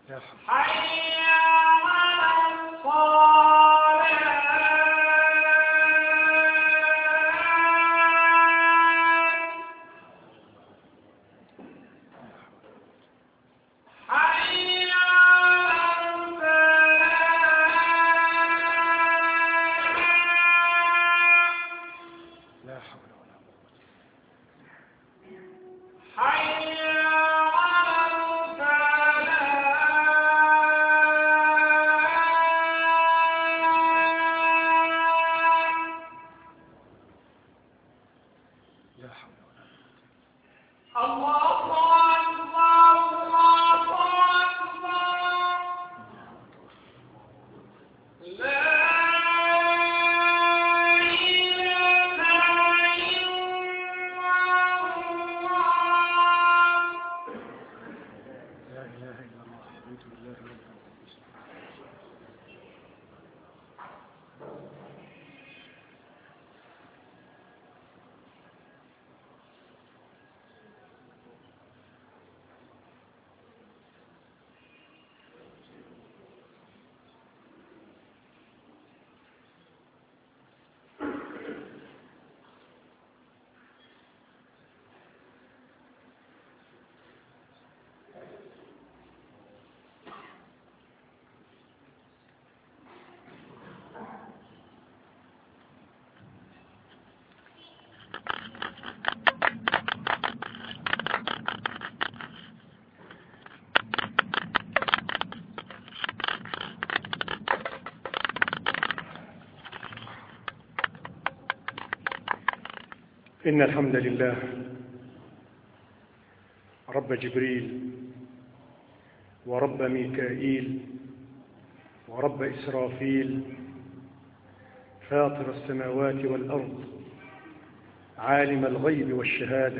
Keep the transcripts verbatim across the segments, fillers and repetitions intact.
حي على الصلاة. حي على الفلاح. لا حول ولا قوة. حي إن الحمد لله رب جبريل ورب ميكائيل ورب إسرافيل فاطر السماوات والأرض عالم الغيب والشهادة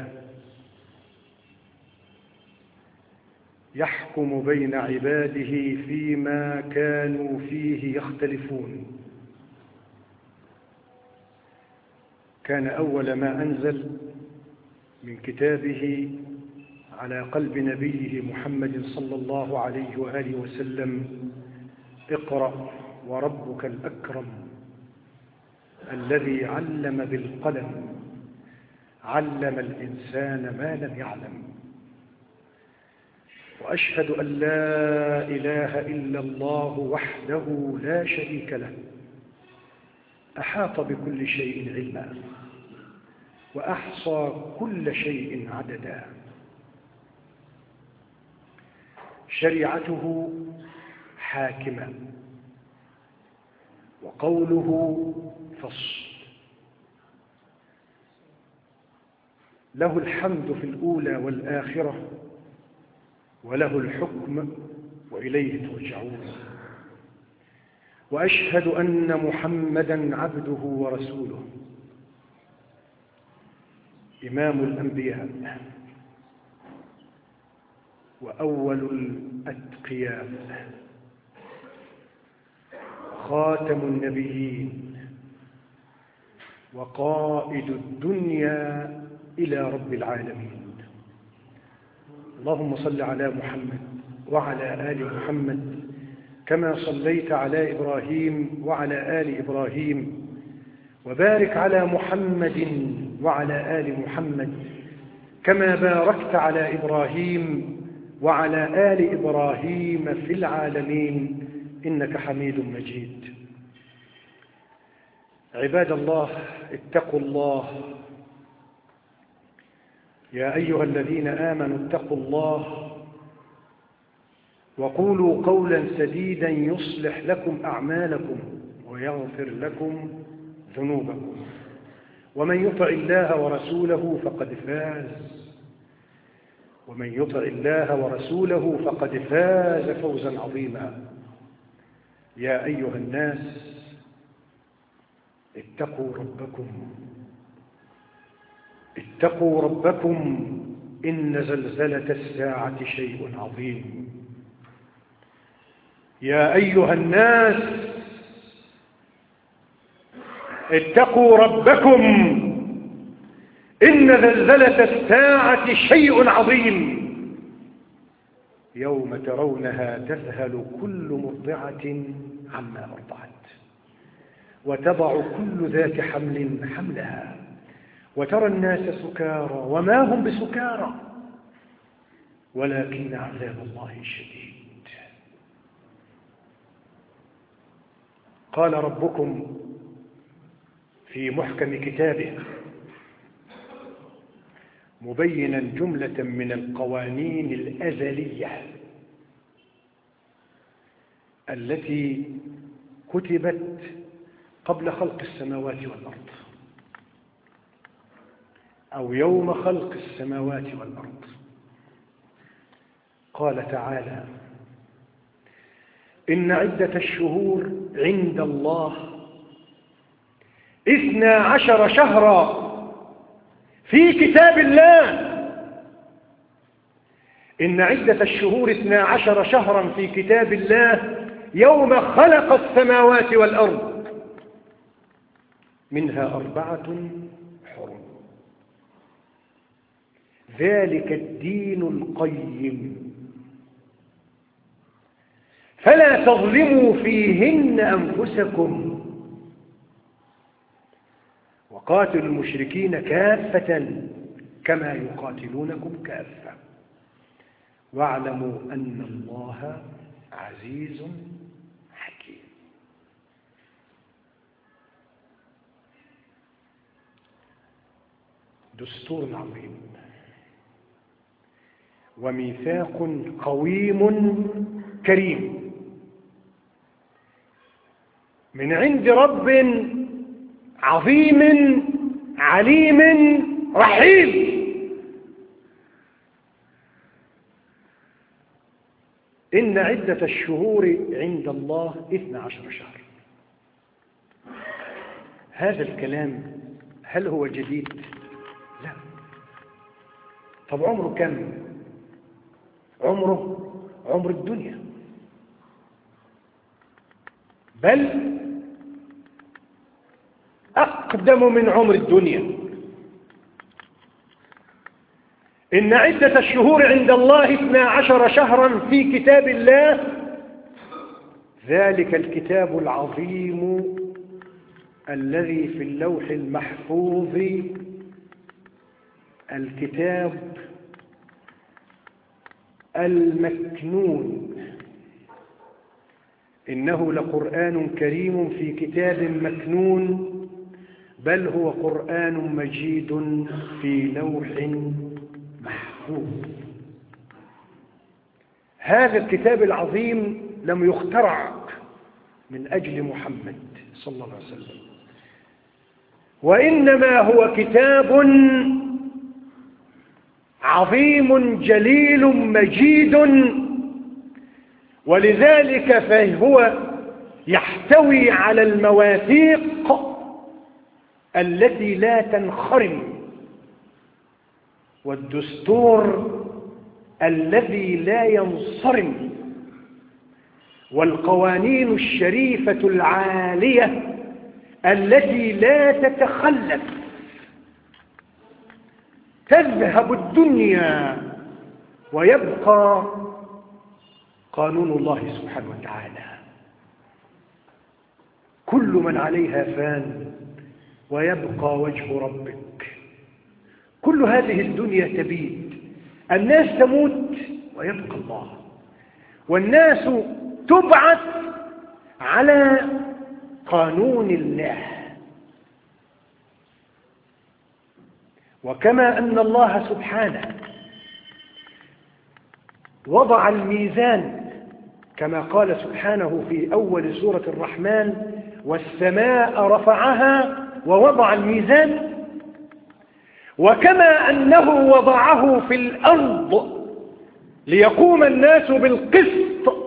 يحكم بين عباده فيما كانوا فيه يختلفون. كان أول ما أنزل من كتابه على قلب نبيه محمد صلى الله عليه وآله وسلم: اقرأ وربك الأكرم الذي علم بالقلم علم الإنسان ما لم يعلم. وأشهد أن لا إله إلا الله وحده لا شريك له أحاط بكل شيء علما وأحصى كل شيء عددا. شريعته حاكمة وقوله فصل. له الحمد في الأولى والآخرة وله الحكم وإليه ترجعون. وأشهد أن محمدًا عبده ورسوله إمام الأنبياء وأول الأتقياء خاتم النبيين وقائد الدنيا إلى رب العالمين. اللهم صل على محمد وعلى آل محمد كما صليت على إبراهيم وعلى آل إبراهيم، وبارك على محمد وعلى آل محمد كما باركت على إبراهيم وعلى آل إبراهيم في العالمين إنك حميد مجيد. عباد الله، اتقوا الله. يا أيها الذين آمنوا اتقوا الله وقولوا قولا سديدا يصلح لكم أعمالكم ويغفر لكم ذنوبكم، ومن يطع الله ورسوله فقد فاز ومن يطع الله ورسوله فقد فاز فوزا عظيما. يا أيها الناس اتقوا ربكم اتقوا ربكم إن زلزلة الساعة شيء عظيم. يا أيها الناس اتقوا ربكم إن زلزلة الساعة شيء عظيم. يوم ترونها تذهل كل مرضعة عما أرضعت وتضع كل ذات حمل حملها وترى الناس سكارى وما هم بسكارى ولكن عذاب الله شديد. قال ربكم في محكم كتابه مبينا جملة من القوانين الأزلية التي كتبت قبل خلق السماوات والأرض أو يوم خلق السماوات والأرض. قال تعالى: إن عدة الشهور عند الله اثنا عشر شهرا في كتاب الله. إن عدة الشهور اثنا عشر شهرا في كتاب الله يوم خلق السماوات والأرض منها أربعة حرم ذلك الدين القيم فلا تظلموا فيهن أنفسكم وقاتلوا المشركين كافة كما يقاتلونكم كافة واعلموا أن الله عزيز حكيم. دستور عظيم وميثاق قويم كريم من عند رب عظيم عليم رحيم. إن عدة الشهور عند الله اثنا عشر شهر. هذا الكلام هل هو جديد؟ لا. طب عمره كم؟ عمره عمر الدنيا، بل أقدم من عمر الدنيا. إن عدة الشهور عند الله اثنا عشر شهرا في كتاب الله ذلك الكتاب العظيم الذي في اللوح المحفوظ الكتاب المكنون. إنه لقرآن كريم في كتاب مكنون بل هو قرآن مجيد في لوح محفوظ. هذا الكتاب العظيم لم يخترع من أجل محمد صلى الله عليه وسلم، وإنما هو كتاب عظيم جليل مجيد، ولذلك فهو يحتوي على المواثيق التي لا تنخرم، والدستور الذي لا ينصرم، والقوانين الشريفة العالية التي لا تتخلف. تذهب الدنيا ويبقى قانون الله سبحانه وتعالى. كل من عليها فان ويبقى وجه ربك. كل هذه الدنيا تبيد، الناس تموت ويبقى الله، والناس تبعث على قانون الله. وكما أن الله سبحانه وضع الميزان كما قال سبحانه في أول سورة الرحمن: والسماء رفعها ووضع الميزان، وكما أنه وضعه في الأرض ليقوم الناس بالقسط،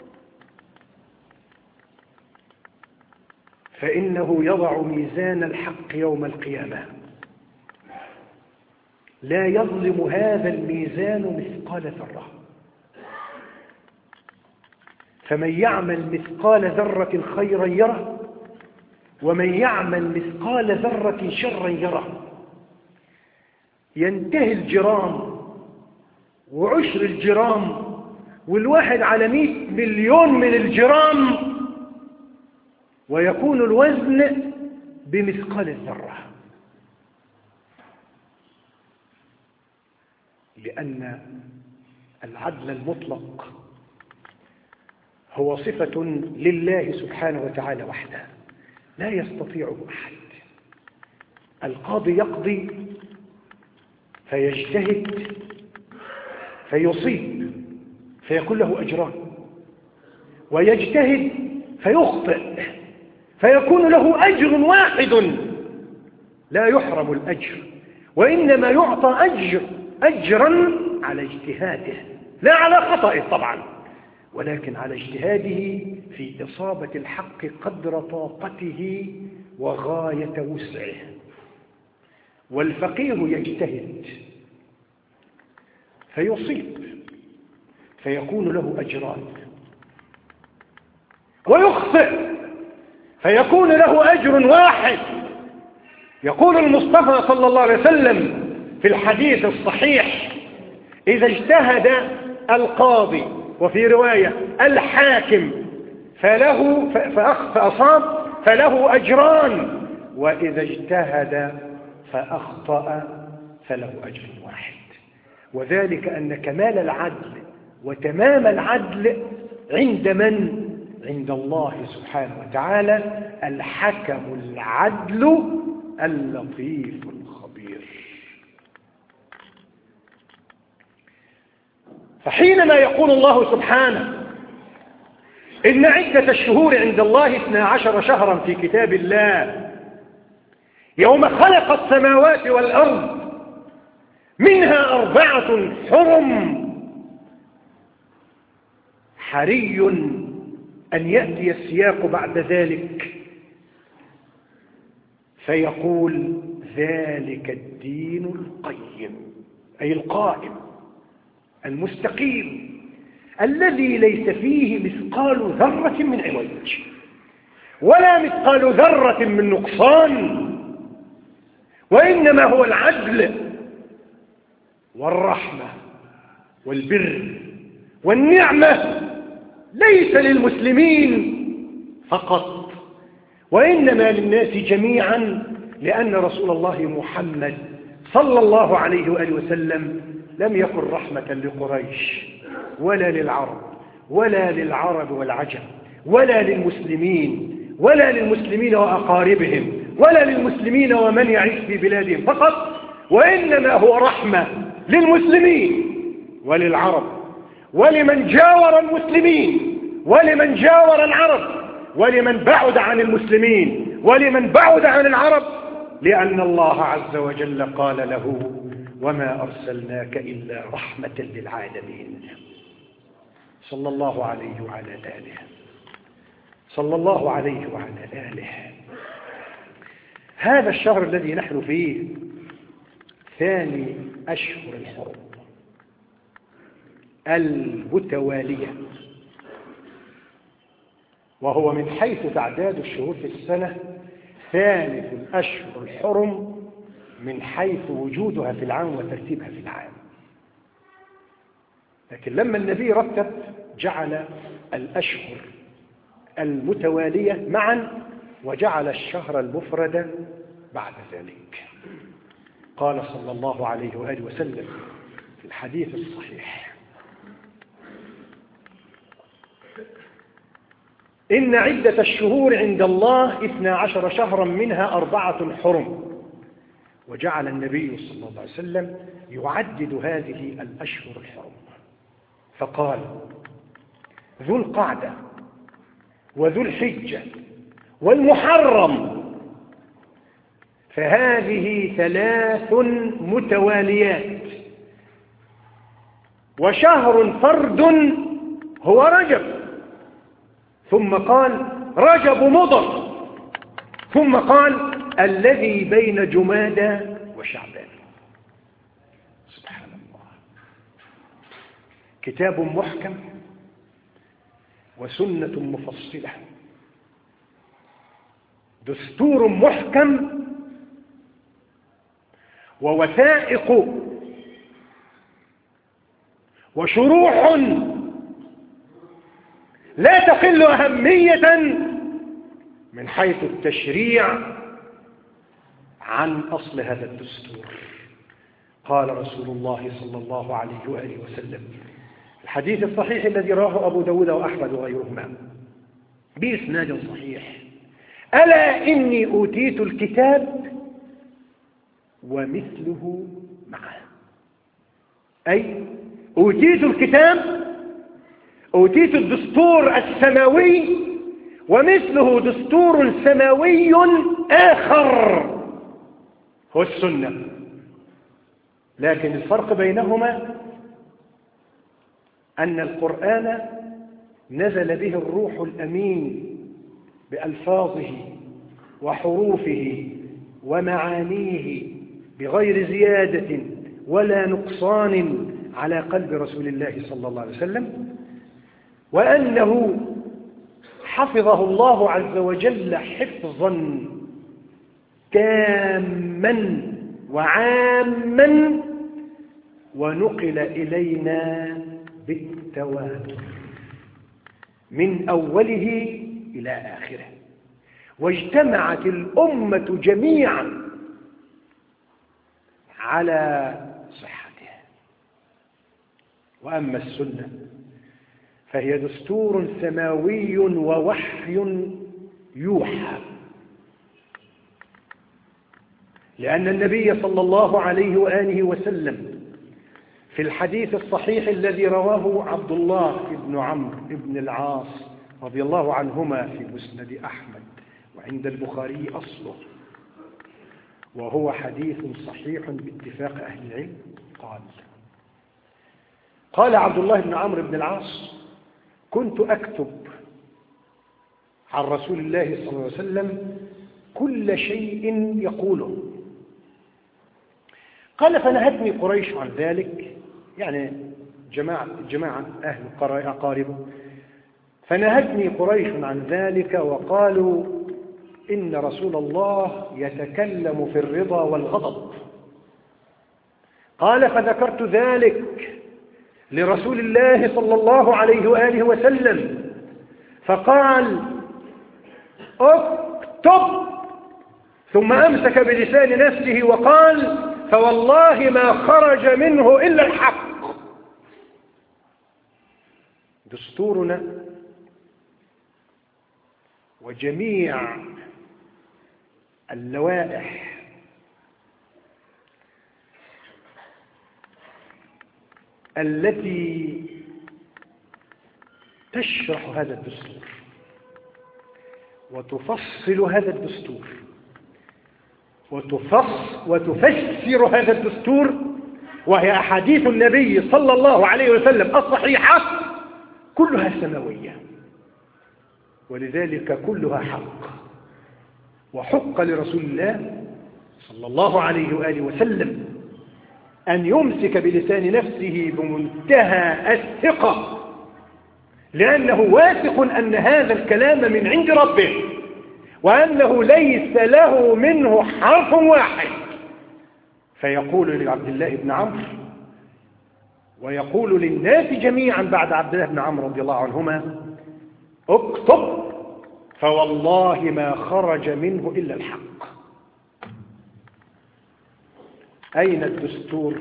فإنه يضع ميزان الحق يوم القيامة. لا يظلم هذا الميزان مثقال ذرة، فمن يعمل مثقال ذرة خيرا يره ومن يعمل مثقال ذرة شرا يره. ينتهي الجرام وعشر الجرام والواحد على مئة مليون من الجرام، ويكون الوزن بمثقال الذرة، لأن العدل المطلق هو صفة لله سبحانه وتعالى وحده لا يستطيعه أحد. القاضي يقضي فيجتهد فيصيب فيكون له أجران، ويجتهد فيخطئ فيكون له أجر واحد لا يحرم الأجر، وإنما يعطى أجر أجرا على اجتهاده، لا على خطأه طبعا، ولكن على اجتهاده في إصابة الحق قدر طاقته وغاية وسعه. والفقير يجتهد فيصيب فيكون له أجران، ويخطئ فيكون له أجر واحد. يقول المصطفى صلى الله عليه وسلم في الحديث الصحيح: إذا اجتهد القاضي، وفي رواية الحاكم، فله فأصاب فله أجران، وإذا اجتهد فأخطأ فله أجر واحد. وذلك أن كمال العدل وتمام العدل عند من؟ عند الله سبحانه وتعالى، الحكم العدل اللطيف الخبير. فحينما يقول الله سبحانه إن عدة الشهور عند الله اثنا عشر شهرا في كتاب الله يوم خلق السماوات والأرض منها أربعة حرم، حري أن يأتي السياق بعد ذلك فيقول: ذلك الدين القيم، أي القائم المستقيم الذي ليس فيه مثقال ذرة من عوج ولا مثقال ذرة من نقصان، وإنما هو العدل والرحمة والبر والنعمة، ليس للمسلمين فقط وإنما للناس جميعا، لأن رسول الله محمد صلى الله عليه وآله وسلم لم يكن رحمة لقريش ولا للعرب ولا للعرب والعجم ولا للمسلمين ولا للمسلمين وأقاربهم ولا للمسلمين ومن يعيش في بلادهم فقط، وإنما هو رحمة للمسلمين وللعرب ولمن جاور المسلمين ولمن جاور العرب ولمن بعد عن المسلمين ولمن بعد عن العرب، لأن الله عز وجل قال له: وما أرسلناك إلا رحمة للعالمين. صلى الله عليه وعلى آله صلى الله عليه وعلى آله. هذا الشهر الذي نحن فيه ثاني أشهر الحرم المتوالية، وهو من حيث تعداد الشهور في السنة ثالث الأشهر الحرم من حيث وجودها في العام وترتيبها في العام. لكن لما النبي رتب جعل الأشهر المتوالية معا وجعل الشهر المفرد بعد ذلك. قال صلى الله عليه وآله وسلم في الحديث الصحيح: إن عدة الشهور عند الله اثنا عشر شهرا منها أربعة حرم. وجعل النبي صلى الله عليه وسلم يعدد هذه الأشهر الحرم فقال: ذو القعدة وذو الحجة والمحرم، فهذه ثلاث متواليات، وشهر فرد هو رجب، ثم قال رجب مضر، ثم قال الذي بين جمادى وشعبان. سبحان الله. كتاب محكم وسنة مفصلة، دستور محكم ووثائق وشروح لا تقل أهمية من حيث التشريع عن أصل هذا الدستور. قال رسول الله صلى الله عليه وآله وسلم الحديث الصحيح الذي رواه أبو داود وأحمد وغيرهما بإسناد صحيح: ألا إني أوتيت الكتاب ومثله معه. أي أوتيت الكتاب، أوتيت الدستور السماوي ومثله دستور سماوي آخر هو السنة. لكن الفرق بينهما أن القرآن نزل به الروح الأمين بألفاظه وحروفه ومعانيه بغير زيادة ولا نقصان على قلب رسول الله صلى الله عليه وسلم، وأنه حفظه الله عز وجل حفظا تاما وعاما، ونقل إلينا بالتواتر من أوله إلى آخره، واجتمعت الأمة جميعا على صحته. وأما السنة فهي دستور سماوي ووحي يوحى، لأن النبي صلى الله عليه وآله وسلم في الحديث الصحيح الذي رواه عبد الله بن عمرو بن العاص رضي الله عنهما في مسند أحمد وعند البخاري أصله، وهو حديث صحيح باتفاق أهل العلم، قال قال عبد الله بن عمرو بن العاص: كنت أكتب عن رسول الله صلى الله عليه وسلم كل شيء يقوله. قال: فنهتني قريش عن ذلك، يعني جماعة, جماعة أهل أقاربه، فنهتني قريش عن ذلك وقالوا إن رسول الله يتكلم في الرضا والغضب. قال: فذكرت ذلك لرسول الله صلى الله عليه وآله وسلم، فقال: اكتب، ثم أمسك بلسان نفسه وقال: فوالله ما خرج منه إلا الحق. دستورنا وجميع اللوائح التي تشرح هذا الدستور وتفصل هذا الدستور وتفص وتفسر هذا الدستور، وهي أحاديث النبي صلى الله عليه وسلم الصحيحة، كلها سماوية، ولذلك كلها حق. وحق لرسول الله صلى الله عليه وآله وسلم أن يمسك بلسان نفسه بمنتهى الثقة، لأنه واثق أن هذا الكلام من عند ربه، وأنه ليس له منه حرف واحد. فيقول لعبد الله بن عمرو ويقول للناس جميعا بعد عبد الله بن عمرو رضي الله عنهما: اكتب، فوالله ما خرج منه إلا الحق. أين الدستور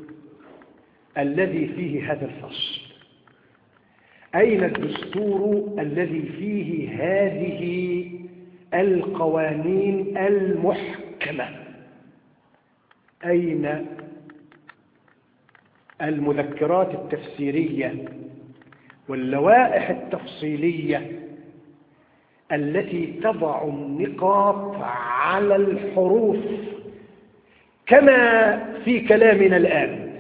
الذي فيه هذا الفصل؟ أين الدستور الذي فيه هذه القوانين المحكمة؟ أين المذكرات التفسيرية واللوائح التفصيلية التي تضع النقاط على الحروف كما في كلامنا الآن؟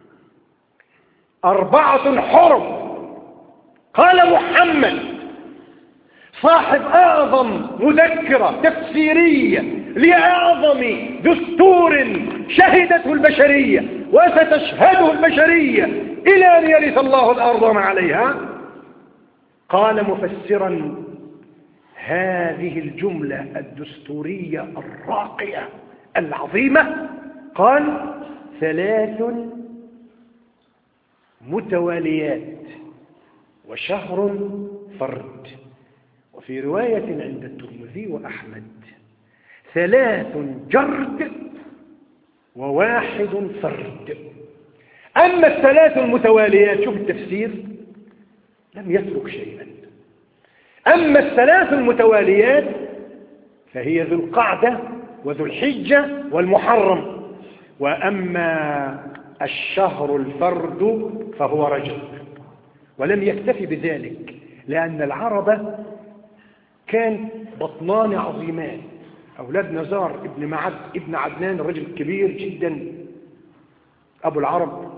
أربعة حرف قال محمد صاحب أعظم مذكرة تفسيرية لأعظم دستور شهدته البشرية وستشهده البشرية إلى أن يرث الله الأرض وما عليها. قال مفسرا هذه الجملة الدستورية الراقية العظيمة، قال: ثلاث متواليات وشهر فرد. وفي رواية عند الترمذي وأحمد ثلاث جرد وواحد فرد. أما الثلاث المتواليات، شوف التفسير، لم يترك شيئا. أما الثلاث المتواليات فهي ذو القعدة وذو الحجة والمحرم. وأما الشهر الفرد فهو رجب. ولم يكتفي بذلك، لأن العرب كان بطنان عظيمان، أولاد نزار ابن معد ابن عدنان، رجل كبير جدا أبو العرب،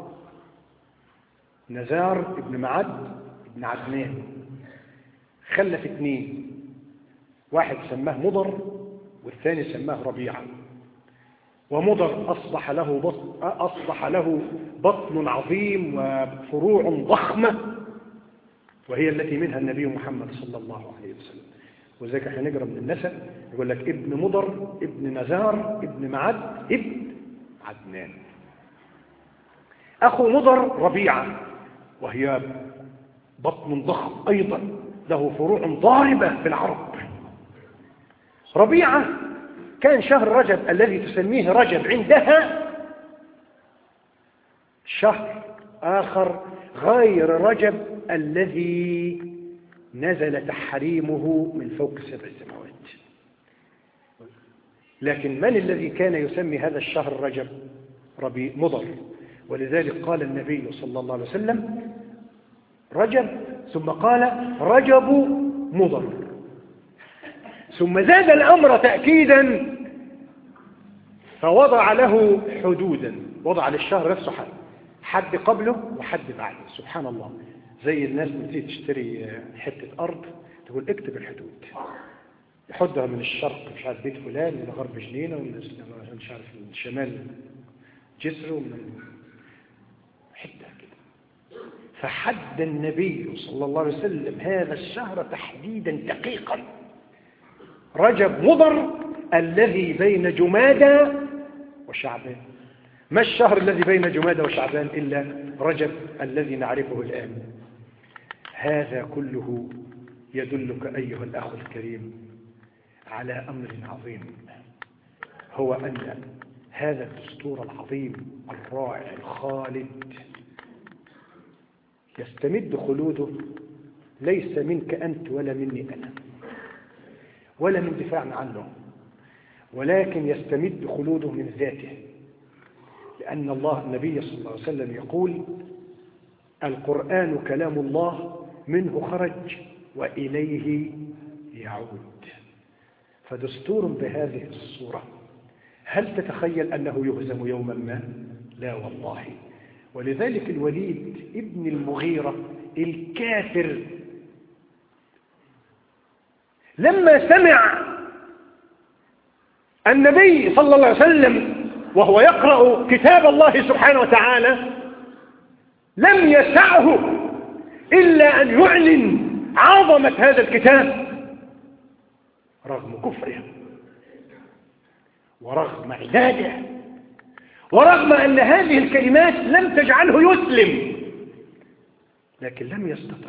نزار ابن معد ابن عدنان، خلف اثنين، واحد سماه مضر والثاني سماه ربيعة. ومضر أصبح له بطن, أصبح له بطن عظيم وفروع ضخمة، وهي التي منها النبي محمد صلى الله عليه وسلم. وذلك احنا نقرأ من النسب يقول لك ابن مضر ابن نزار ابن معد ابن عدنان. أخو مضر ربيعة، وهي بطن ضخم أيضا له فروع ضاربة في العرب. ربيعة كان شهر رجب الذي تسميه رجب عندها شهر آخر غير رجب الذي نزل تحريمه من فوق سبع سماوات. لكن من الذي كان يسمي هذا الشهر رجب؟ ربيع مضر. ولذلك قال النبي صلى الله عليه وسلم رجب، ثم قال رجب مضر، ثم زاد الأمر تأكيدا فوضع له حدودا، وضع للشهر نفسه حد حد قبله وحد بعده. سبحان الله، زي الناس بتيجي تشتري حتة أرض تقول اكتب الحدود، يحدها من الشرق مش عارف بيت فلان، من غرب جنينة، ومن مش عارف من الشمال جسر، ومن حدها كده. فحد النبي صلى الله عليه وسلم هذا الشهر تحديدا دقيقا، رجب مضر الذي بين جمادى وشعبان. ما الشهر الذي بين جمادى وشعبان إلا رجب الذي نعرفه الآن. هذا كله يدلك أيها الأخ الكريم على أمر عظيم، هو أن هذا الدستور العظيم الرائع الخالد يستمد خلوده ليس منك أنت ولا مني أنا ولا من دفاعنا عنه، ولكن يستمد خلوده من ذاته. لأن الله النبي صلى الله عليه وسلم يقول القرآن كلام الله منه خرج وإليه يعود. فدستور بهذه الصورة هل تتخيل أنه يهزم يوما ما؟ لا والله. ولذلك الوليد ابن المغيرة الكافر لما سمع النبي صلى الله عليه وسلم وهو يقرأ كتاب الله سبحانه وتعالى لم يسعه إلا أن يعلن عظمة هذا الكتاب رغم كفره ورغم عناده ورغم أن هذه الكلمات لم تجعله يسلم، لكن لم يستطع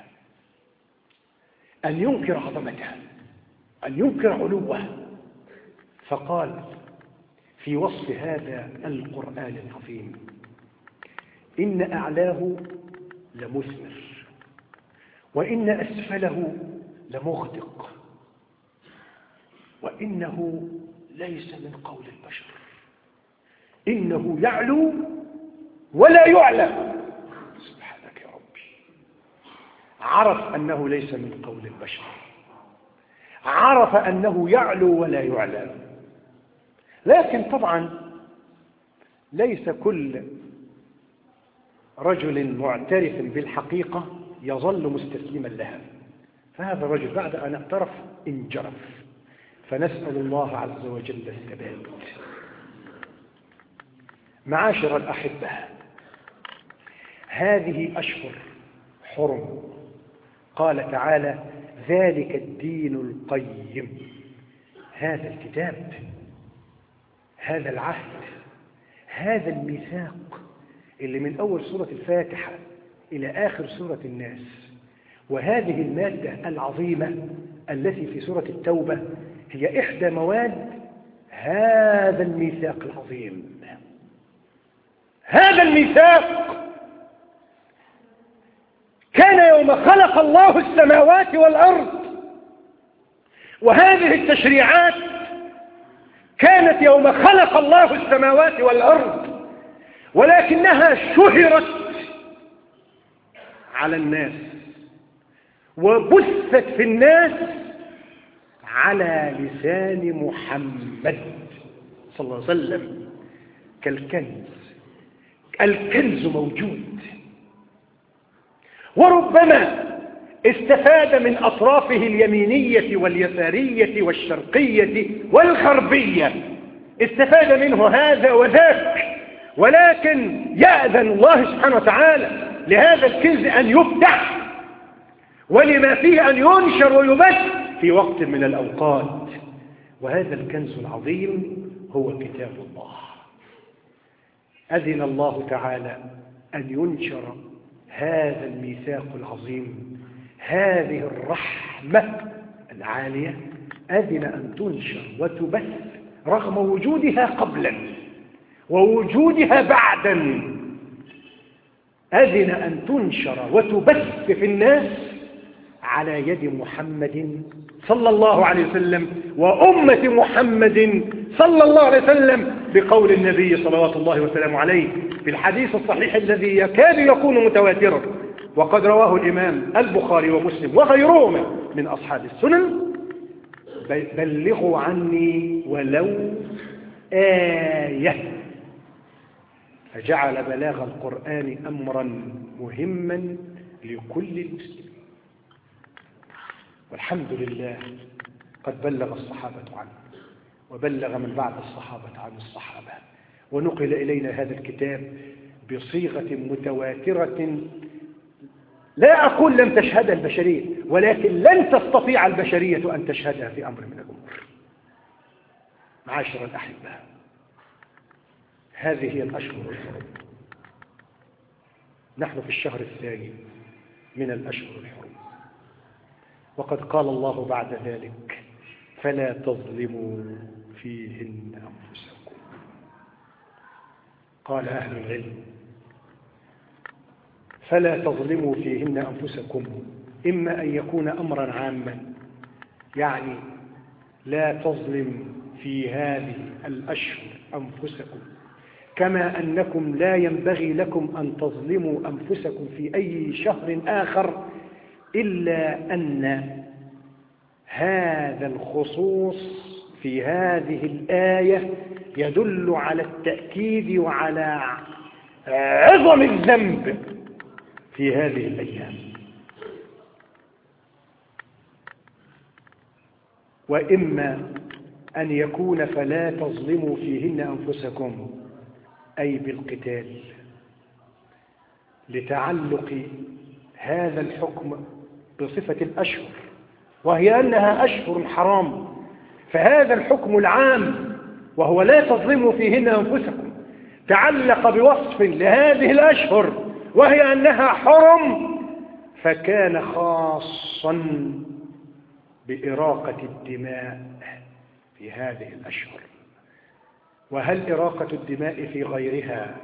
أن ينكر عظمته، أن ينكر علوه. فقال في وصف هذا القرآن العظيم إن أعلاه لمثمر وإن أسفله لمغدق وإنه ليس من قول البشر، إنه يعلو ولا يعلى. سبحانك يا ربي. عرف أنه ليس من قول البشر، عرف أنه يعلو ولا يعلى. لكن طبعا ليس كل رجل معترف بالحقيقة يظل مستسلما لها، فهذا الرجل بعد أن اعترف انجرف. فنسأل الله عز وجل الثبات. معاشر الأحبة، هذه أشهر حرم، قال تعالى ذلك الدين القيم. هذا الكتاب، هذا العهد، هذا الميثاق اللي من أول سورة الفاتحة إلى آخر سورة الناس وهذه المادة العظيمة التي في سورة التوبة هي إحدى مواد هذا الميثاق العظيم. هذا الميثاق كان يوم خلق الله السماوات والأرض، وهذه التشريعات كانت يوم خلق الله السماوات والأرض، ولكنها شهرت على الناس وبثت في الناس على لسان محمد صلى الله عليه وسلم كالكنز. الكنز موجود، وربما استفاد من أطرافه اليمينية واليسارية والشرقية والغربية، استفاد منه هذا وذاك، ولكن يأذن الله سبحانه وتعالى لهذا الكنز أن يفتح ولما فيه أن ينشر ويبث في وقت من الأوقات. وهذا الكنز العظيم هو كتاب الله. أذن الله تعالى أن ينشر هذا الميثاق العظيم، هذه الرحمة العالية، أذن أن تنشر وتبث رغم وجودها قبلا ووجودها بعدا. أذن أن تنشر وتبث في الناس على يد محمد صلى الله عليه وسلم وأمة محمد صلى الله عليه وسلم، بقول النبي صلوات الله وسلامه عليه في الحديث الصحيح الذي يكاد يكون متواترا، وقد رواه الإمام البخاري ومسلم وغيرهما من أصحاب السنن: بلغوا عني ولو آية. فجعل بلاغ القرآن أمرا مهما لكل المسلمين، والحمد لله قد بلغ الصحابة عنه وبلغ من بعد الصحابة عن الصحابة، ونقل إلينا هذا الكتاب بصيغة متواترة لا أقول لم تشهدها البشرية، ولكن لن تستطيع البشرية أن تشهدها في أمر من الأمور. معاشر الأحبة، هذه هي الأشهر الحرم. نحن في الشهر الثاني من الأشهر الحرم، وقد قال الله بعد ذلك: فلا تظلموا فيهن أنفسكم. قال أهل العلم: فلا تظلموا فيهن أنفسكم إما أن يكون أمرا عاما، يعني لا تظلم في هذه الأشهر أنفسكم، كما أنكم لا ينبغي لكم أن تظلموا أنفسكم في أي شهر آخر، إلا أن هذا الخصوص في هذه الآية يدل على التأكيد وعلى عظم الذنب في هذه الأيام. وإما أن يكون فلا تظلموا فيهن أنفسكم أي بالقتال، لتعلق هذا الحكم بصفة الأشهر، وهي أنها أشهر حرام، فهذا الحكم العام وهو لا تظلموا فيهن أنفسكم تعلق بوصف لهذه الأشهر وهي أنها حرم، فكان خاصا بإراقة الدماء في هذه الأشهر. وهل إراقة الدماء في غيرها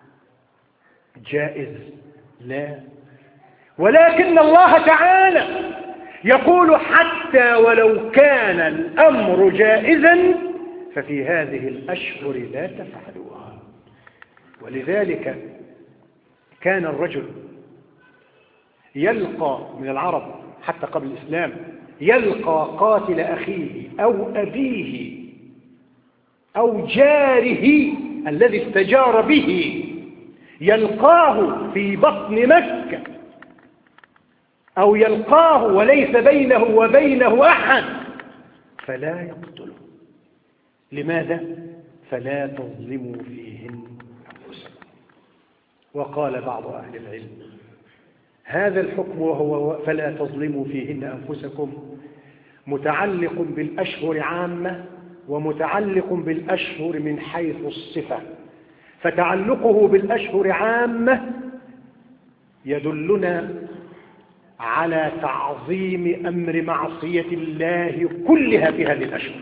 جائز؟ لا، ولكن الله تعالى يقول: حتى ولو كان الأمر جائزا ففي هذه الأشهر لا تفعلوها. ولذلك كان الرجل يلقى من العرب حتى قبل الإسلام يلقى قاتل أخيه أو أبيه أو جاره الذي استجار به، يلقاه في بطن مكة أو يلقاه وليس بينه وبينه أحد، فلا يقتله. لماذا؟ فلا تظلموا فيهن أنفسكم. وقال بعض أهل العلم: هذا الحكم وهو فلا تظلموا فيهن أنفسكم متعلق بالأشهر عامة ومتعلق بالأشهر من حيث الصفة، فتعلقه بالأشهر عامة يدلنا على تعظيم أمر معصية الله كلها في هذه الأشهر،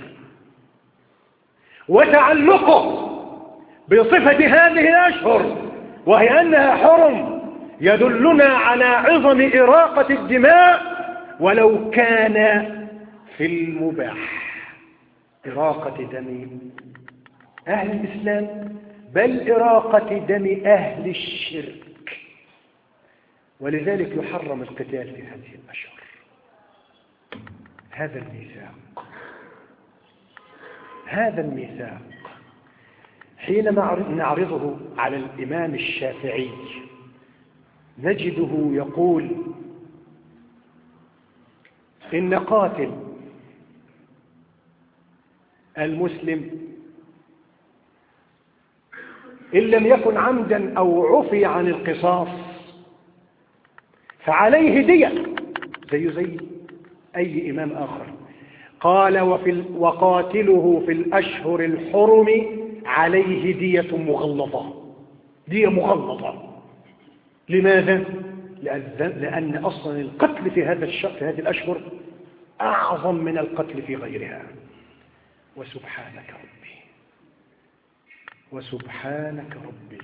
وتعلقه بصفة هذه الأشهر وهي أنها حرم يدلنا على عظم إراقة الدماء ولو كان في المباح، إراقة دم أهل الإسلام بل إراقة دم أهل الشرك، ولذلك يحرم القتال في هذه الأشهر. هذا الميثاق هذا الميثاق حينما نعرضه على الإمام الشافعي نجده يقول إن قاتل المسلم إن لم يكن عمدا أو عفي عن القصاص فعليه دية زي زي أي إمام آخر. قال وفي وقاتله في الأشهر الحرم عليه دية مغلظة، دية مغلظة. لماذا؟ لأن أصلا القتل في هذا الشهر في هذه الأشهر أعظم من القتل في غيرها. وسبحانك ربي وسبحانك ربي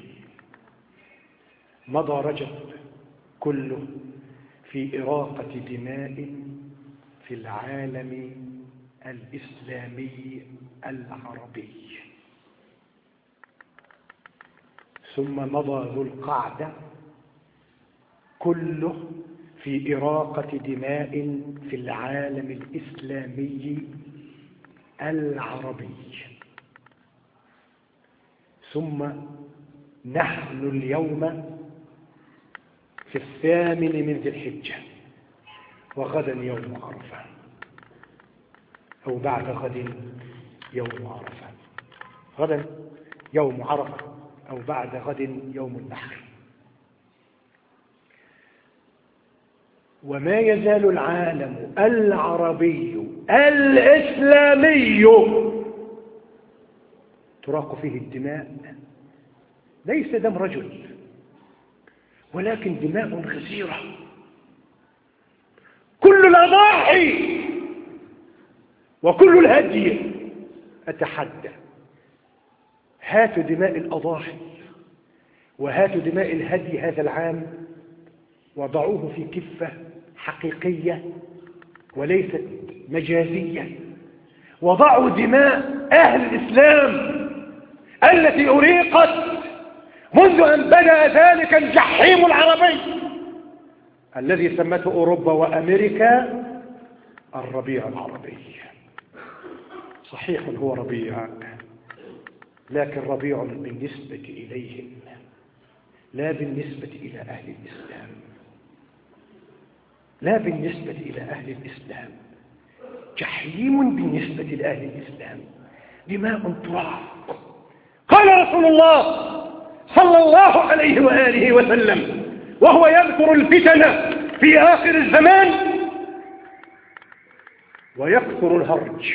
مضى رجب كله في إراقة دماء في العالم الإسلامي العربي، ثم مضى ذو القعدة كله في إراقة دماء في العالم الإسلامي العربي، ثم نحن اليوم في الثامن من ذي الحجة، وغدا يوم عرفة أو بعد غد يوم عرفة، غدا يوم عرفة أو بعد غد يوم النحر. وما يزال العالم العربي الإسلامي تراق فيه الدماء، ليس دم رجل ولكن دماء غزيرة. كل الأضاحي وكل الهدي، أتحدى هاتوا دماء الأضاحي وهاتوا دماء الهدي هذا العام وضعوه في كفة حقيقية وليست مجازية، وضعوا دماء أهل الإسلام التي أريقت منذ أن بدأ ذلك الجحيم العربي الذي سمته أوروبا وأمريكا الربيع العربي. صحيح هو ربيع، لكن ربيع بالنسبة إليهم لا بالنسبة إلى أهل الإسلام، لا بالنسبة إلى أهل الإسلام، جحيم بالنسبة لأهل الإسلام، دماء تراق. قال رسول الله صلى الله عليه وآله وسلم وهو يذكر الفتن في آخر الزمان: ويكثر الهرج.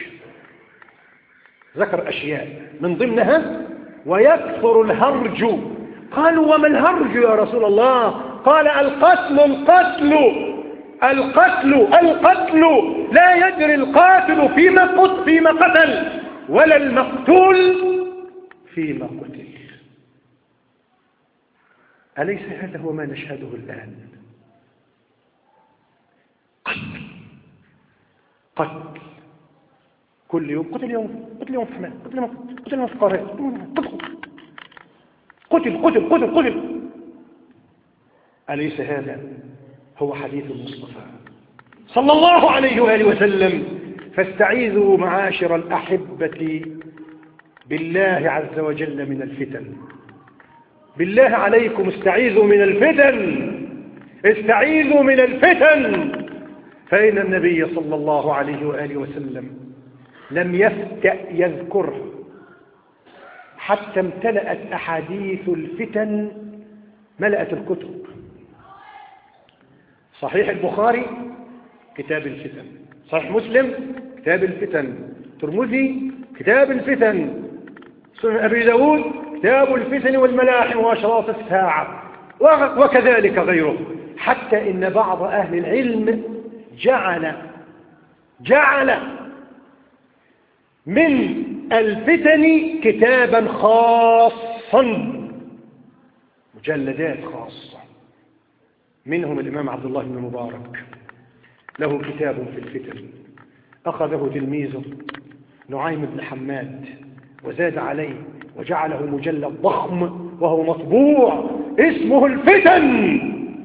ذكر أشياء من ضمنها ويكثر الهرج. قالوا وما الهرج يا رسول الله؟ قال القتل القتل القتل القتل لا يدري القاتل فيما قتل فيما قتل ولا المقتول فيما قتل. أليس هذا هو ما نشهده الآن؟ قتل قتل كل يوم، قتل يوم قتل يوم في حماه، قتل يوم قتل يوم في القاهرة، قتل قتل قتل قتل. أليس هذا هو حديث المصطفى صلى الله عليه وآله وسلم؟ فاستعيذوا معاشر الأحبة بالله عز وجل من الفتن. بالله عليكم استعيذوا من الفتن، استعيذوا من الفتن. فإن النبي صلى الله عليه وآله وسلم لم يفتأ يذكره حتى امتلأت أحاديث الفتن ملأت الكتب. صحيح البخاري كتاب الفتن، صحيح مسلم كتاب الفتن، ترمذي كتاب الفتن، سنن أبي داود كتاب الفتن والملاحم وأشراط الساعة، وكذلك غيره. حتى إن بعض أهل العلم جعل جعل من الفتن كتابا خاصا، مجلدات خاصة. منهم الإمام عبد الله بن مبارك له كتاب في الفتن، أخذه تلميذه نعيم بن حماد وزاد عليه وجعله مجلد ضخم وهو مطبوع اسمه الفتن.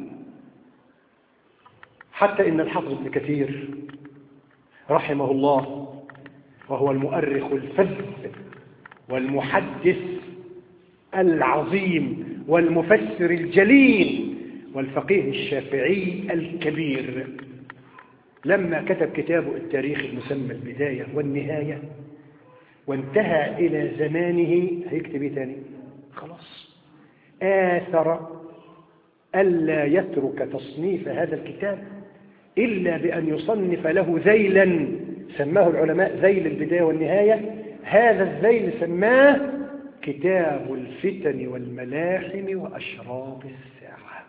حتى إن الحافظ ابن كثير رحمه الله، وهو المؤرخ الفذ والمحدث العظيم والمفسر الجليل والفقيه الشافعي الكبير، لما كتب كتابه التاريخ المسمى البداية والنهاية وانتهى إلى زمانه، هيكتب ايه تاني؟ خلاص آثر ألا يترك تصنيف هذا الكتاب إلا بأن يصنف له ذيلا سماه العلماء ذيل البداية والنهاية. هذا الذيل سماه كتاب الفتن والملاحم وأشراط الساعة.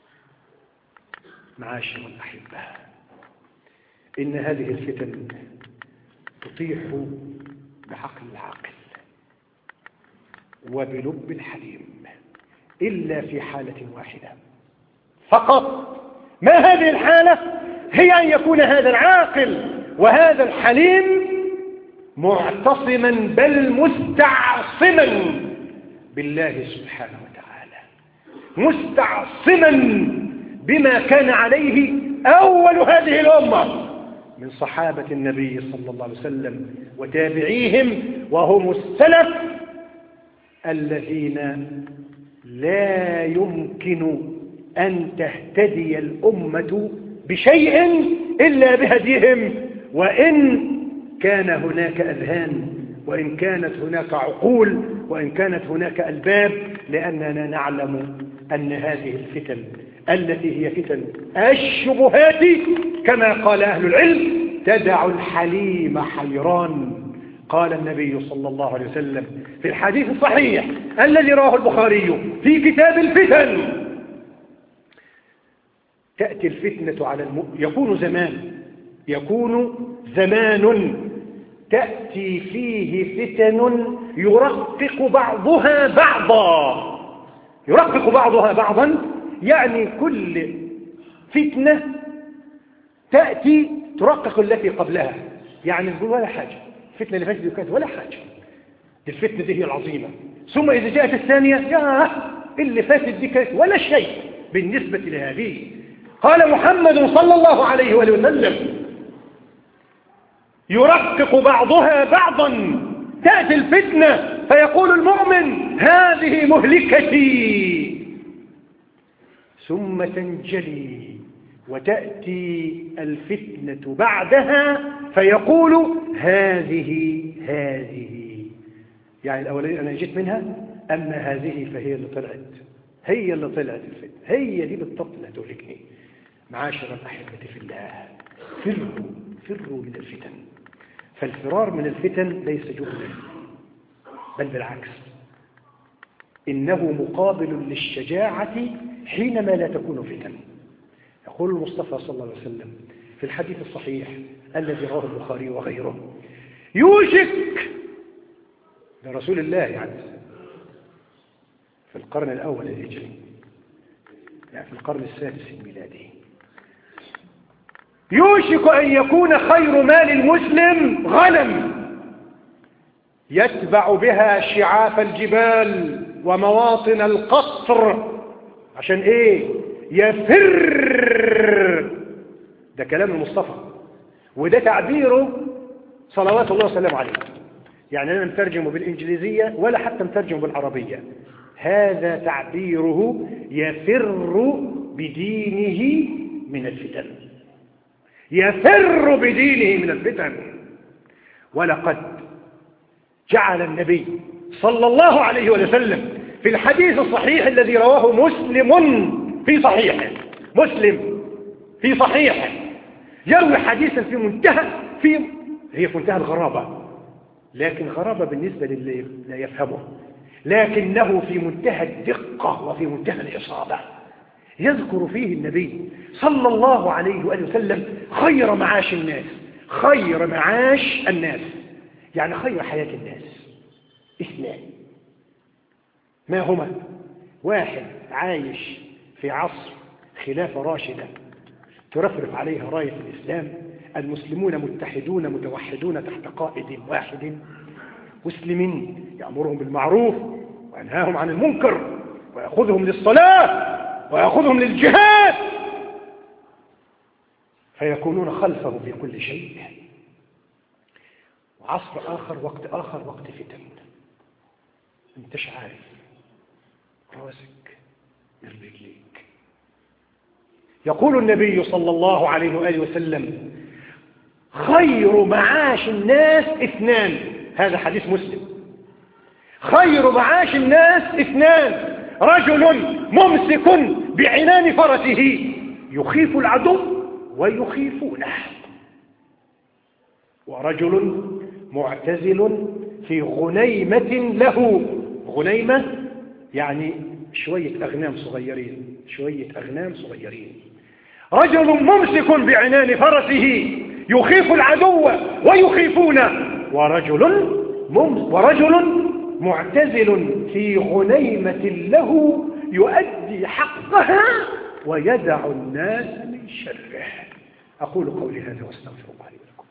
معاشر الأحبة، إن هذه الفتن تطيح بعقل العاقل وبلب الحليم إلا في حالة واحدة فقط. ما هذه الحالة؟ هي أن يكون هذا العاقل وهذا الحليم معتصما بل مستعصما بالله سبحانه وتعالى، مستعصما بما كان عليه أول هذه الأمة من صحابة النبي صلى الله عليه وسلم وتابعيهم، وهم السلف الذين لا يمكن أن تهتدي الأمة بشيء إلا بهديهم، وإن كان هناك أذهان، وإن كانت هناك عقول، وإن كانت هناك ألباب، لأننا نعلم أن هذه الفتن التي هي فتن الشبهات كما قال أهل العلم تدع الحليم حيران. قال النبي صلى الله عليه وسلم في الحديث الصحيح الذي رواه البخاري في كتاب الفتن: تأتي الفتنة على المؤمن، يكون زمان يكون زمان تأتي فيه فتن يرقق بعضها بعضا، يرقق بعضها بعضا، يعني كل فتنة تأتي ترقق التي قبلها، يعني نقول ولا حاجة، الفتنة اللي فاتت كانت ولا حاجة، دي الفتنة دي هي العظيمة. ثم إذا جاءت الثانية، يا اللي فاتت دي كانت ولا شيء بالنسبة لهذه. قال محمد صلى الله عليه وآله وسلم: يرقق بعضها بعضا، تأتي الفتنة فيقول المؤمن: هذه مهلكتي، ثم تنجلي وتأتي الفتنة بعدها فيقول: هذه هذه، يعني الأولين أنا جيت منها، أما هذه فهي اللي طلعت، هي اللي طلعت الفتنة، هي دي بالضبط اللي هتهلكني. معاشر الأحبة في الله، فروا فروا من الفتن. فالفرار من الفتن ليس جهدا، بل بالعكس، إنه مقابل للشجاعة حينما لا تكون فتن. يقول المصطفى صلى الله عليه وسلم في الحديث الصحيح الذي رواه البخاري وغيره: يوشك، ده رسول الله يعني في القرن الأول الهجري، يعني في القرن السادس الميلادي، يوشك أن يكون خير مال المسلم غنم يتبع بها شعاف الجبال ومواطن القصر. عشان ايه؟ يفر. ده كلام المصطفى، وده تعبيره صلوات الله وسلامه عليه. يعني أنا مترجمه بالإنجليزية ولا حتى مترجمه بالعربية، هذا تعبيره: يفر بدينه من الفتن، يفر بدينه من الفتن. ولقد جعل النبي صلى الله عليه وسلم في الحديث الصحيح الذي رواه مسلم في صحيحه، مسلم في صحيحه يروي حديثا في منتهى في هي في منتهى الغرابة، لكن غرابة بالنسبة للي لا يفهمه، لكنه في منتهى الدقة وفي منتهى الإصابة. يذكر فيه النبي صلى الله عليه وآله وسلم خير معاش الناس. خير معاش الناس يعني خير حياة الناس اثنان، ما هما؟ واحد عايش في عصر خلافة راشدة ترفرف عليها راية الإسلام، المسلمون متحدون متوحدون تحت قائد واحد مسلمين يأمرهم بالمعروف وينهاهم عن المنكر ويأخذهم للصلاة ويأخذهم للجهاد، فيكونون خلفه في كل شيء. وعصر آخر، وقت آخر، وقت فتن، انتش عارف راسك من رجليك. يقول النبي صلى الله عليه وآله وسلم خير معاش الناس اثنان، هذا حديث مسلم. خير معاش الناس اثنان، رجل ممسك بعنان فرسه يخيف العدو ويخيفونه، ورجل معتزل في غنيمة له. غنيمة يعني شوية أغنام صغيرين، شوية أغنام صغيرين. رجل ممسك بعنان فرسه يخيف العدو ويخيفونه، ورجل ورجل معتزل في غنيمة له يؤدي حقها ويدع الناس من شره. أقول قولي هذا واستغفر الله لي ولكم.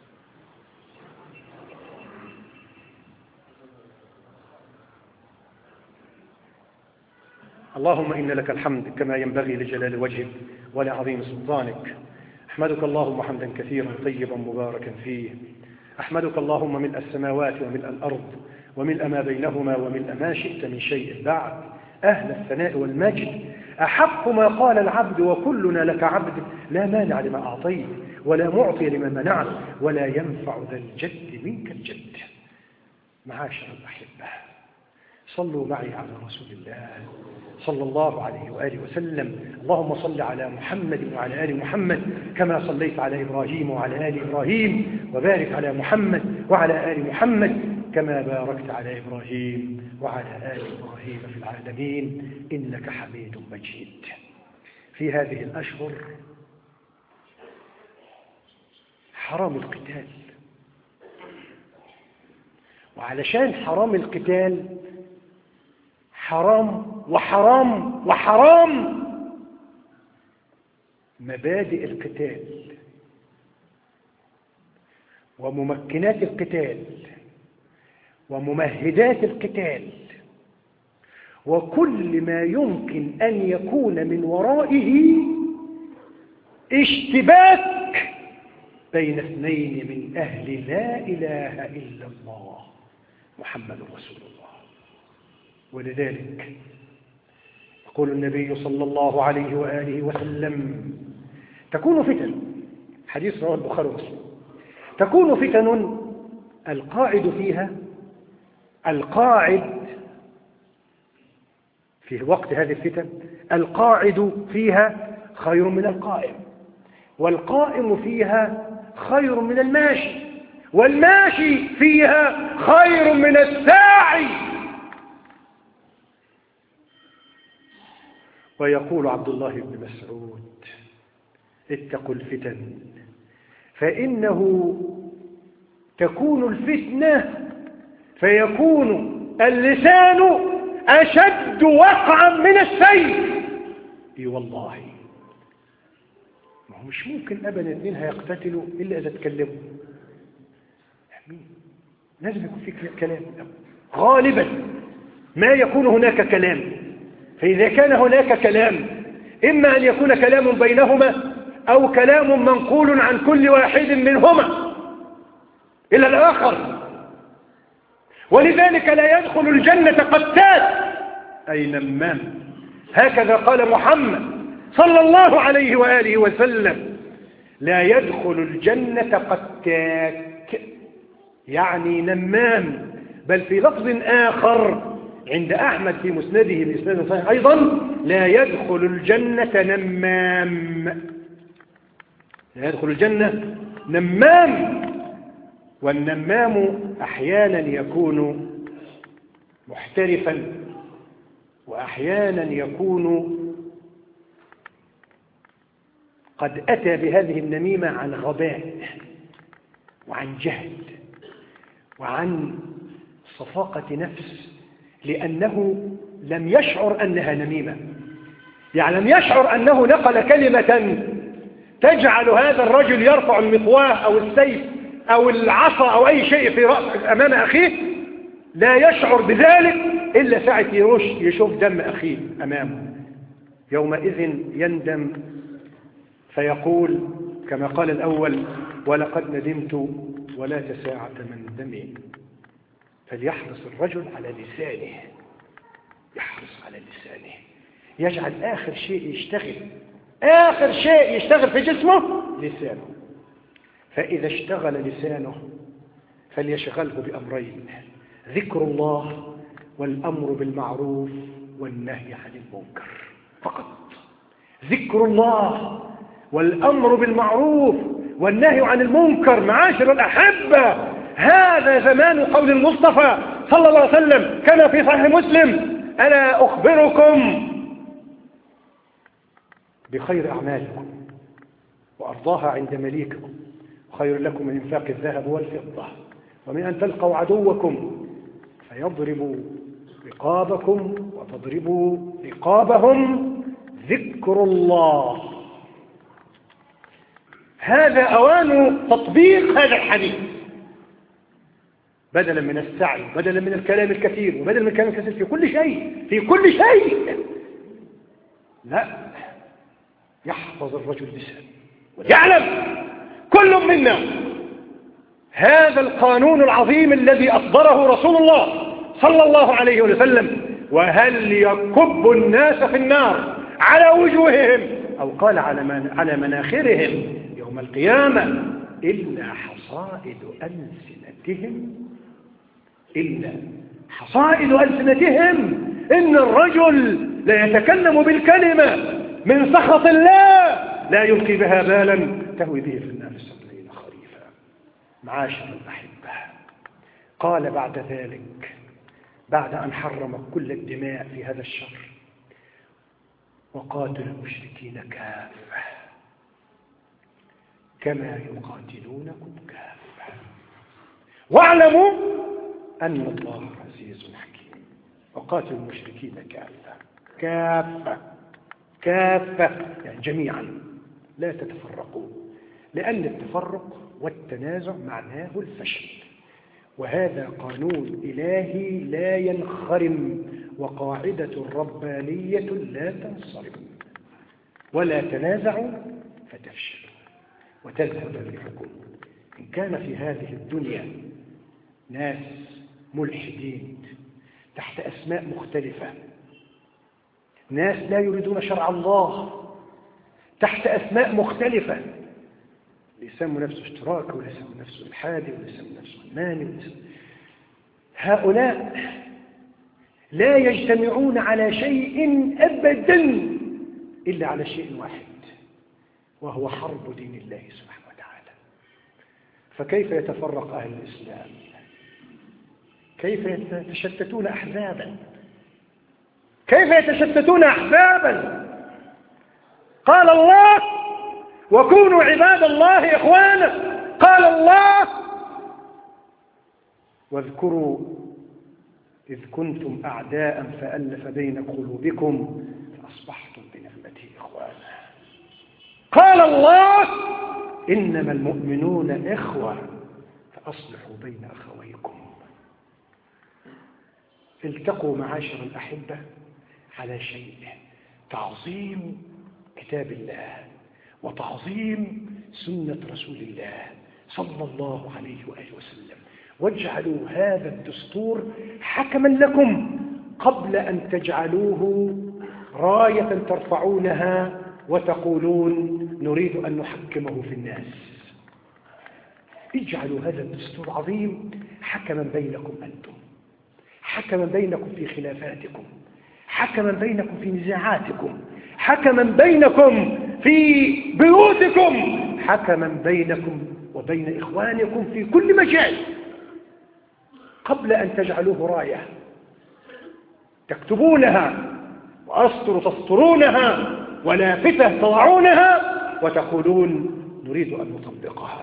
اللهم إن لك الحمد كما ينبغي لجلال وجهك ولعظيم سلطانك. أحمدك اللهم حمدا كثيرا طيبا مباركا فيه. أحمدك اللهم ملء السماوات وملء الأرض وملء ما بينهما وملء ما شئت من شيء بعد. أهل الثناء والمجد، أحق ما قال العبد وكلنا لك عبد، لا مانع لما أعطيت ولا معطي لما منعت ولا ينفع ذا الجد منك الجد. معاشر الأحبة، صلوا معي على رسول الله صلى الله عليه وآله وسلم. اللهم صل على محمد وعلى آل محمد كما صليت على إبراهيم وعلى آل إبراهيم، وبارك على محمد وعلى آل محمد كما باركت على إبراهيم وعلى آل إبراهيم في العالمين إنك حميد مجيد. في هذه الأشهر حرام القتال، وعلشان حرام القتال حرام وحرام وحرام مبادئ القتال وممكنات القتال وممهدات القتال وكل ما يمكن أن يكون من ورائه اشتباك بين اثنين من أهل لا إله إلا الله محمد رسول الله. ولذلك يقول النبي صلى الله عليه وآله وسلم تكون فتن، حديث رواه البخاري ومسلم، تكون فتن القاعد فيها القاعد في وقت هذه الفتن القاعد فيها خير من القائم، والقائم فيها خير من الماشي، والماشي فيها خير من الساعي. ويقول عبد الله بن مسعود اتقوا الفتن فإنه تكون الفتنة فيكون اللسان أشد وقعا من السيف. اي والله، ما هو مش ممكن أبدا الاثنين هيقتتلوا إلا إذا تكلموا، لازم يكون في كلام. غالبا ما يكون هناك كلام، فإذا كان هناك كلام إما أن يكون كلام بينهما أو كلام منقول عن كل واحد منهما إلى الآخر. ولذلك لا يدخل الجنة قتال أي نمام، هكذا قال محمد صلى الله عليه وآله وسلم لا يدخل الجنة قتاك يعني نمام. بل في لفظ آخر عند أحمد في مسنده بإسناد صحيح أيضا لا يدخل الجنة نمام، لا يدخل الجنة نمام. والنمام أحيانا يكون محترفا وأحيانا يكون قد أتى بهذه النميمة عن غباء وعن جهل وعن صفاقة نفس، لأنه لم يشعر أنها نميمة، يعني لم يشعر أنه نقل كلمة تجعل هذا الرجل يرفع المطواه أو السيف أو العصا أو أي شيء في رأس أمام أخيه، لا يشعر بذلك إلا ساعة يروش يشوف دم أخيه أمامه. يومئذ يندم فيقول كما قال الأول: ولقد ندمت ولا تساعة من دمي. فليحرص الرجل على لسانه، يحرص على لسانه، يجعل آخر شيء يشتغل آخر شيء يشتغل في جسمه لسانه. فإذا اشتغل لسانه فليشغله بأمرين: ذكر الله والأمر بالمعروف والنهي عن المنكر فقط. ذكر الله والأمر بالمعروف والنهي عن المنكر. معاشر الأحبة، هذا زمان قول المصطفى صلى الله عليه وسلم كما في صحيح مسلم: ألا أخبركم بخير أعمالكم وأرضاها عند مليككم، خير لكم من إنفاق الذهب والفضة ومن أن تلقوا عدوكم فيضربوا رقابكم وتضربوا رقابهم. ذكر الله. هذا أوان تطبيق هذا الحديث، بدلا من السعي، بدلا من الكلام الكثير، وبدلا من الكلام الكثير في كل شيء في كل شيء لا، يحفظ الرجل لسانه ويعلم كل منا هذا القانون العظيم الذي أصدره رسول الله صلى الله عليه وسلم: وهل يكب الناس في النار على وجوههم أو قال على مناخرهم يوم القيامة إلا حصائد ألسنتهم إلا حصائد ألسنتهم. إن الرجل لا يتكلم بالكلمة من سخط الله لا يلقي بها بالا تهوي به في النار سبعين خريفا. معاشر الأحبة، قال بعد ذلك بعد أن حرم كل الدماء في هذا الشر: وقاتل المشركين كافة كما يقاتلونكم كافة واعلموا أن الله عزيز حكيم. وقاتل المشركين كافة كافة كافة يعني جميعا، لا تتفرقوا، لأن التفرق والتنازع معناه الفشل، وهذا قانون إلهي لا ينخرم، وقاعدة ربانية لا تنصرم. ولا تنازعوا فتفشلوا وتذهب ريحكم. إن كان في هذه الدنيا ناس ملحدين تحت أسماء مختلفة، ناس لا يريدون شرع الله تحت أسماء مختلفة، يسموا نفسه اشتراك ولا يسموا نفسه الحادي ولا يسموا نفسه الماني، هؤلاء لا يجتمعون على شيء أبدا إلا على شيء واحد، وهو حرب دين الله سبحانه وتعالى. فكيف يتفرق أهل الإسلام؟ كيف يتشتتون أحزابا؟ كيف يتشتتون أحزابا؟ قال الله: وكونوا عباد الله إخوانا. قال الله: واذكروا إذ كنتم أعداء فألف بين قلوبكم فأصبحتم بنعمته إخوانا. قال الله: إنما المؤمنون إخوة فأصلحوا بين أخويكم. التقوا معاشر الأحبة على شيء: تعظيم كتاب الله وتعظيم سنة رسول الله صلى الله عليه وآله وسلم، واجعلوا هذا الدستور حكما لكم قبل أن تجعلوه راية ترفعونها وتقولون نريد أن نحكمه في الناس. اجعلوا هذا الدستور عظيم حكما بينكم أنتم، حكما بينكم في خلافاتكم، حكما بينكم في نزاعاتكم، حكما بينكم في بيوتكم، حكما بينكم وبين إخوانكم في كل مجال، قبل أن تجعلوه راية تكتبونها وأسطر تسطرونها ولافتة تضعونها وتقولون نريد أن نطبقها.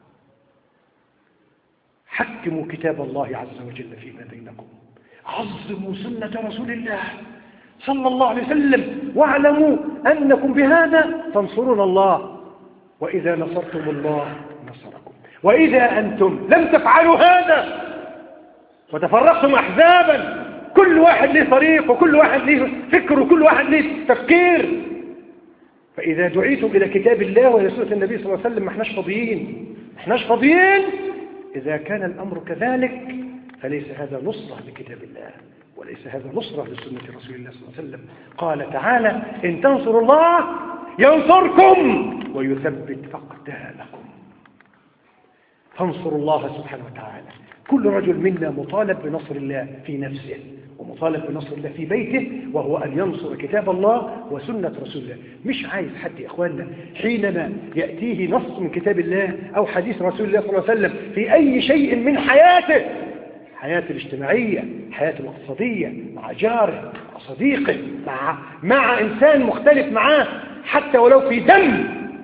حكموا كتاب الله عز وجل فيما بينكم، عظموا سنة رسول الله صلى الله عليه وسلم، واعلموا أنكم بهذا تنصرون الله، وإذا نصرتم الله نصركم. وإذا أنتم لم تفعلوا هذا وتفرقتم أحزابا، كل واحد له طريق وكل واحد له فكر وكل واحد له تفكير، فإذا دعيتم إلى كتاب الله وإلى سنة النبي صلى الله عليه وسلم ما احناش فاضيين، ما احناش فاضيين. إذا كان الأمر كذلك فليس هذا نصرة لكتاب الله، وليس هذا نصرة لسنة رسول الله صلى الله عليه وسلم. قال تعالى: إن تنصروا الله ينصركم ويثبت أقدامكم. فانصروا الله سبحانه وتعالى. كل رجل منا مطالب بنصر الله في نفسه، ومطالب بنصر الله في بيته، وهو أن ينصر كتاب الله وسنة رسول الله. مش عايز حد يا إخواننا حينما يأتيه نص من كتاب الله أو حديث رسول الله صلى الله عليه وسلم في أي شيء من حياته، حياته الاجتماعية، حياته الاقتصادية، مع جاره، مع صديقه، مع, مع إنسان مختلف معاه حتى ولو في دم،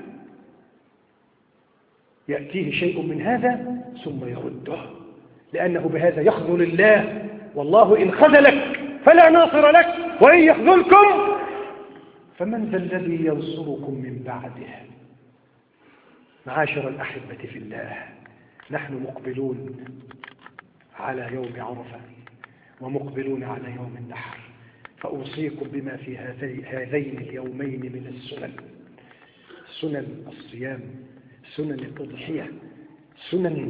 يأتيه شيء من هذا ثم يرده، لأنه بهذا يخذل الله. والله إن خذلك فلا ناصر لك، وإن يخذلكم فمن ذا الذي ينصركم من بعده. معاشر الأحبة في الله، نحن مقبلون على يوم عرفة ومقبلون على يوم النحر، فأوصيكم بما في هذين اليومين من السنن، سنن الصيام، سنن التضحية، سنن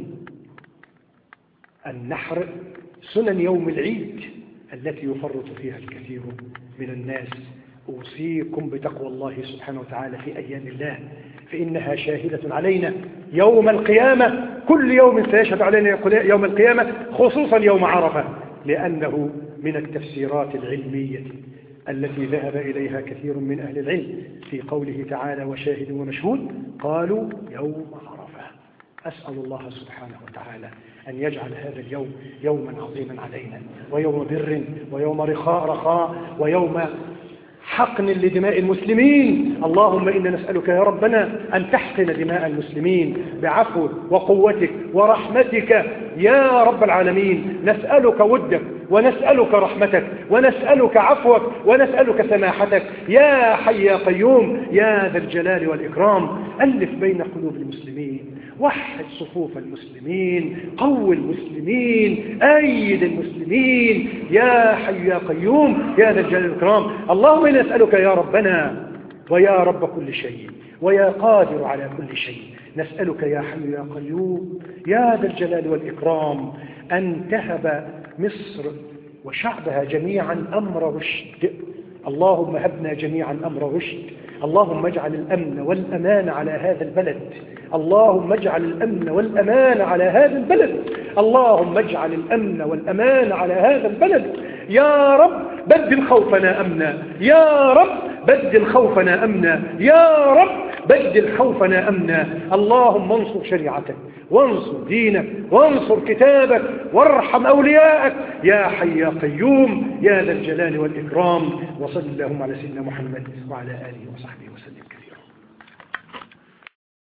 النحر، سنن يوم العيد التي يفرط فيها الكثير من الناس. أوصيكم بتقوى الله سبحانه وتعالى في أيام الله، فإنها شاهدة علينا يوم القيامة. كل يوم سيشهد علينا يوم القيامة، خصوصا يوم عرفة، لأنه من التفسيرات العلمية التي ذهب إليها كثير من أهل العلم في قوله تعالى: وشاهد ومشهود، قالوا يوم عرفة. أسأل الله سبحانه وتعالى أن يجعل هذا اليوم يوما عظيما علينا، ويوم بر، ويوم رخاء رخاء، ويوم حقن لدماء المسلمين. اللهم إنا نسألك يا ربنا أن تحقن دماء المسلمين بعفوك وقوتك ورحمتك يا رب العالمين. نسألك ودك، ونسألك رحمتك، ونسألك عفوك، ونسألك سماحتك يا حي يا قيوم يا ذا الجلال والإكرام. ألف بين قلوب المسلمين، وحد صفوف المسلمين، قو المسلمين، أيد المسلمين يا حي يا قيوم يا ذا الجلال والإكرام. اللهم إنا نسألك يا ربنا ويا رب كل شيء ويا قادر على كل شيء، نسألك يا حي يا قيوم يا ذا الجلال والإكرام أن تهب مصر وشعبها جميعا أمر رشد. اللهم هبنا جميعا أمر رشد. اللهم اجعل الأمن والأمان على هذا البلد. اللهم اجعل الأمن والأمان على هذا البلد. اللهم اجعل الأمن والأمان على هذا البلد يا رب. بدل خوفنا أمنا يا رب، بدل خوفنا أمنا يا رب، بدل خوفنا أمنا. اللهم انصر شريعتك، وانصر دينك، وانصر كتابك، وارحم أولياءك يا حي يا قيوم يا ذا الجلال والإكرام. وصل اللهم على سيدنا محمد وعلى آله وصحبه وسلم كثيرا.